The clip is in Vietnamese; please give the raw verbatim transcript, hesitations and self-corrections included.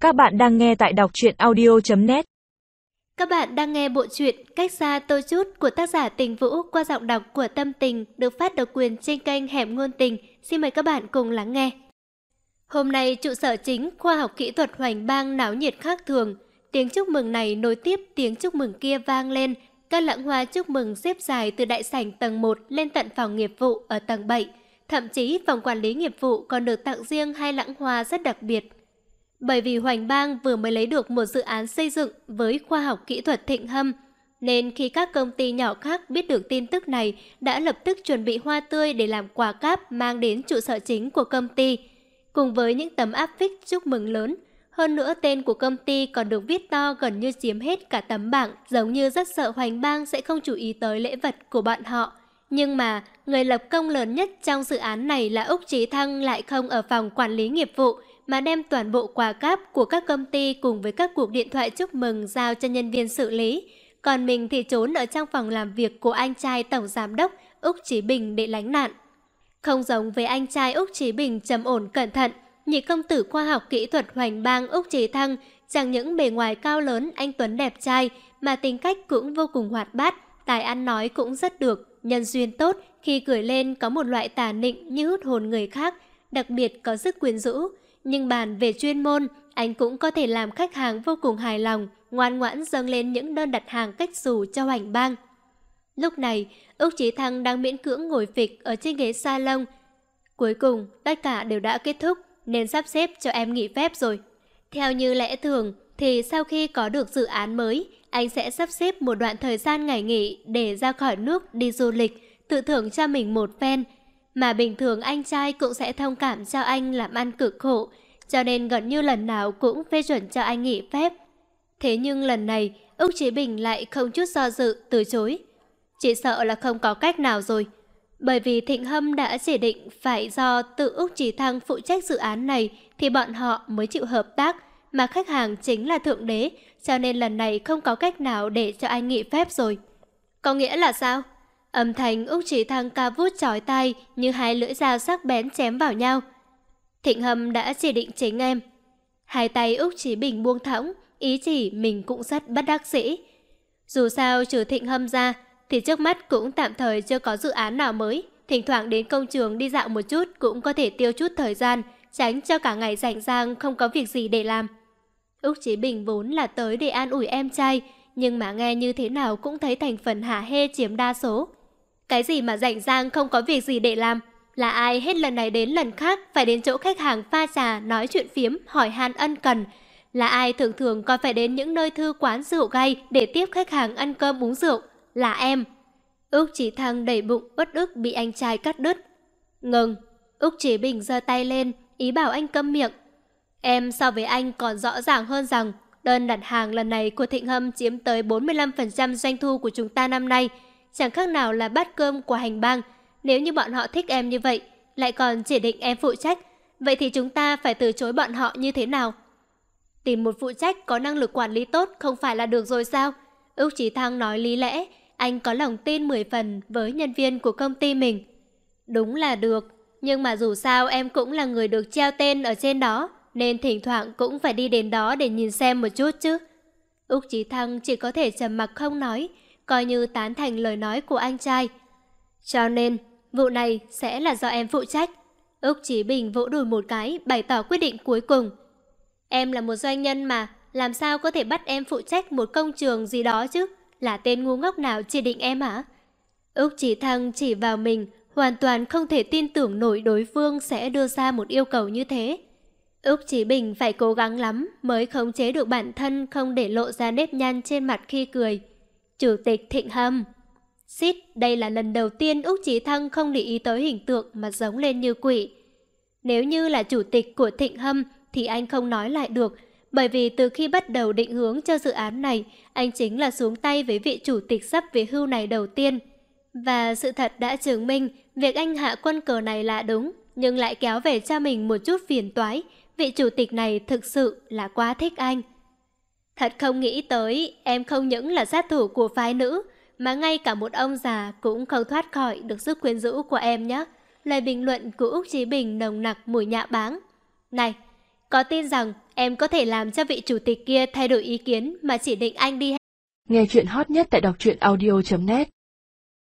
Các bạn đang nghe tại đọc truyện audio chấm net. Các bạn đang nghe bộ truyện Cách xa tôi chút của tác giả Tình Vũ qua giọng đọc của Tâm Tình, được phát độc quyền trên kênh Hẻm Ngôn Tình. Xin mời các bạn cùng lắng nghe. Hôm nay trụ sở chính khoa học kỹ thuật Hoành Bang náo nhiệt khác thường. Tiếng chúc mừng này nối tiếp tiếng chúc mừng kia vang lên. Các lẵng hoa chúc mừng xếp dài từ đại sảnh tầng một lên tận phòng nghiệp vụ ở tầng bảy. Thậm chí phòng quản lý nghiệp vụ còn được tặng riêng hai lẵng hoa rất đặc biệt. Bởi vì Hoành Bang vừa mới lấy được một dự án xây dựng với khoa học kỹ thuật Thịnh Hâm, nên khi các công ty nhỏ khác biết được tin tức này đã lập tức chuẩn bị hoa tươi để làm quà cáp mang đến trụ sở chính của công ty, cùng với những tấm áp phích chúc mừng lớn. Hơn nữa tên của công ty còn được viết to gần như chiếm hết cả tấm bảng, giống như rất sợ Hoành Bang sẽ không chú ý tới lễ vật của bọn họ. Nhưng mà người lập công lớn nhất trong dự án này là Úc Chí Thăng lại không ở phòng quản lý nghiệp vụ, mà đem toàn bộ quà cáp của các công ty cùng với các cuộc điện thoại chúc mừng giao cho nhân viên xử lý. Còn mình thì trốn ở trong phòng làm việc của anh trai tổng giám đốc Úc Chí Bình để lánh nạn. Không giống với anh trai Úc Chí Bình trầm ổn cẩn thận, nhị công tử khoa học kỹ thuật Hoành Bang Úc Chí Thăng chẳng những bề ngoài cao lớn anh tuấn đẹp trai mà tính cách cũng vô cùng hoạt bát, tài ăn nói cũng rất được, nhân duyên tốt, khi cười lên có một loại tà nịnh như hút hồn người khác, đặc biệt có sức quyến rũ. Nhưng bàn về chuyên môn, anh cũng có thể làm khách hàng vô cùng hài lòng, ngoan ngoãn dâng lên những đơn đặt hàng cách xù cho Hoành Bang. Lúc này, Úc Chí Thăng đang miễn cưỡng ngồi phịch ở trên ghế salon. Cuối cùng, tất cả đều đã kết thúc, nên sắp xếp cho em nghỉ phép rồi. Theo như lẽ thường, thì sau khi có được dự án mới, anh sẽ sắp xếp một đoạn thời gian ngày nghỉ để ra khỏi nước đi du lịch, tự thưởng cho mình một phen. Mà bình thường anh trai cũng sẽ thông cảm cho anh làm ăn cực khổ, cho nên gần như lần nào cũng phê chuẩn cho anh nghỉ phép. Thế nhưng lần này, Úc Chí Bình lại không chút do dự từ chối. Chỉ sợ là không có cách nào rồi. Bởi vì Thịnh Hâm đã chỉ định phải do tự Úc Chí Thăng phụ trách dự án này thì bọn họ mới chịu hợp tác, mà khách hàng chính là Thượng Đế, cho nên lần này không có cách nào để cho anh nghỉ phép rồi. Có nghĩa là sao? Âm thanh Úc Chí Thăng cao vút chói tai như hai lưỡi dao sắc bén chém vào nhau. Thịnh Hâm đã chỉ định chính em. Hai tay Úc Chí Bình buông thõng, ý chỉ mình cũng rất bất đắc dĩ. Dù sao trừ Thịnh Hâm ra thì trước mắt cũng tạm thời chưa có dự án nào mới. Thỉnh thoảng đến công trường đi dạo một chút cũng có thể tiêu chút thời gian, tránh cho cả ngày rảnh rang không có việc gì để làm. Úc Chí Bình vốn là tới để an ủi em trai, nhưng mà nghe như thế nào cũng thấy thành phần hả hê chiếm đa số. Cái gì mà rảnh rang không có việc gì để làm? Là ai hết lần này đến lần khác phải đến chỗ khách hàng pha trà, nói chuyện phiếm, hỏi han ân cần? Là ai thường thường còn phải đến những nơi thư quán rượu gay để tiếp khách hàng ăn cơm uống rượu? Là em. Úc Chí Thăng đầy bụng uất ức bị anh trai cắt đứt. Ngừng. Úc Chí Bình giơ tay lên, ý bảo anh câm miệng. Em so với anh còn rõ ràng hơn rằng đơn đặt hàng lần này của Thịnh Hâm chiếm tới bốn mươi lăm phần trăm doanh thu của chúng ta năm nay. Chẳng khác nào là bát cơm của Hành Bang. Nếu như bọn họ thích em như vậy, lại còn chỉ định em phụ trách, vậy thì chúng ta phải từ chối bọn họ như thế nào? Tìm một phụ trách có năng lực quản lý tốt không phải là được rồi sao? Úc Chí Thăng nói lý lẽ, anh có lòng tin mười phần với nhân viên của công ty mình. Đúng là được, nhưng mà dù sao em cũng là người được treo tên ở trên đó, nên thỉnh thoảng cũng phải đi đến đó để nhìn xem một chút chứ. Úc Chí Thăng chỉ có thể trầm mặc không nói, coi như tán thành lời nói của anh trai. Cho nên, vụ này sẽ là do em phụ trách. Úc Chí Bình vỗ đùi một cái, bày tỏ quyết định cuối cùng. Em là một doanh nhân mà, làm sao có thể bắt em phụ trách một công trường gì đó chứ? Là tên ngu ngốc nào chỉ định em hả? Úc Chí Thăng chỉ vào mình, hoàn toàn không thể tin tưởng nổi đối phương sẽ đưa ra một yêu cầu như thế. Úc Chí Bình phải cố gắng lắm mới khống chế được bản thân không để lộ ra nếp nhăn trên mặt khi cười. Chủ tịch Thịnh Hâm. Xít, đây là lần đầu tiên Úc Chí Thăng không để ý tới hình tượng mà giống lên như quỷ. Nếu như là chủ tịch của Thịnh Hâm thì anh không nói lại được, bởi vì từ khi bắt đầu định hướng cho dự án này, anh chính là xuống tay với vị chủ tịch sắp về hưu này đầu tiên. Và sự thật đã chứng minh việc anh hạ quân cờ này là đúng, nhưng lại kéo về cho mình một chút phiền toái. Vị chủ tịch này thực sự là quá thích anh. Thật không nghĩ tới, em không những là sát thủ của phái nữ, mà ngay cả một ông già cũng không thoát khỏi được sức quyến rũ của em nhé. Lời bình luận của Úc Chí Bình nồng nặc mùi nhạ báng. Này, có tin rằng em có thể làm cho vị chủ tịch kia thay đổi ý kiến mà chỉ định anh đi. Nghe chuyện hot nhất tại đọc truyện audio chấm net.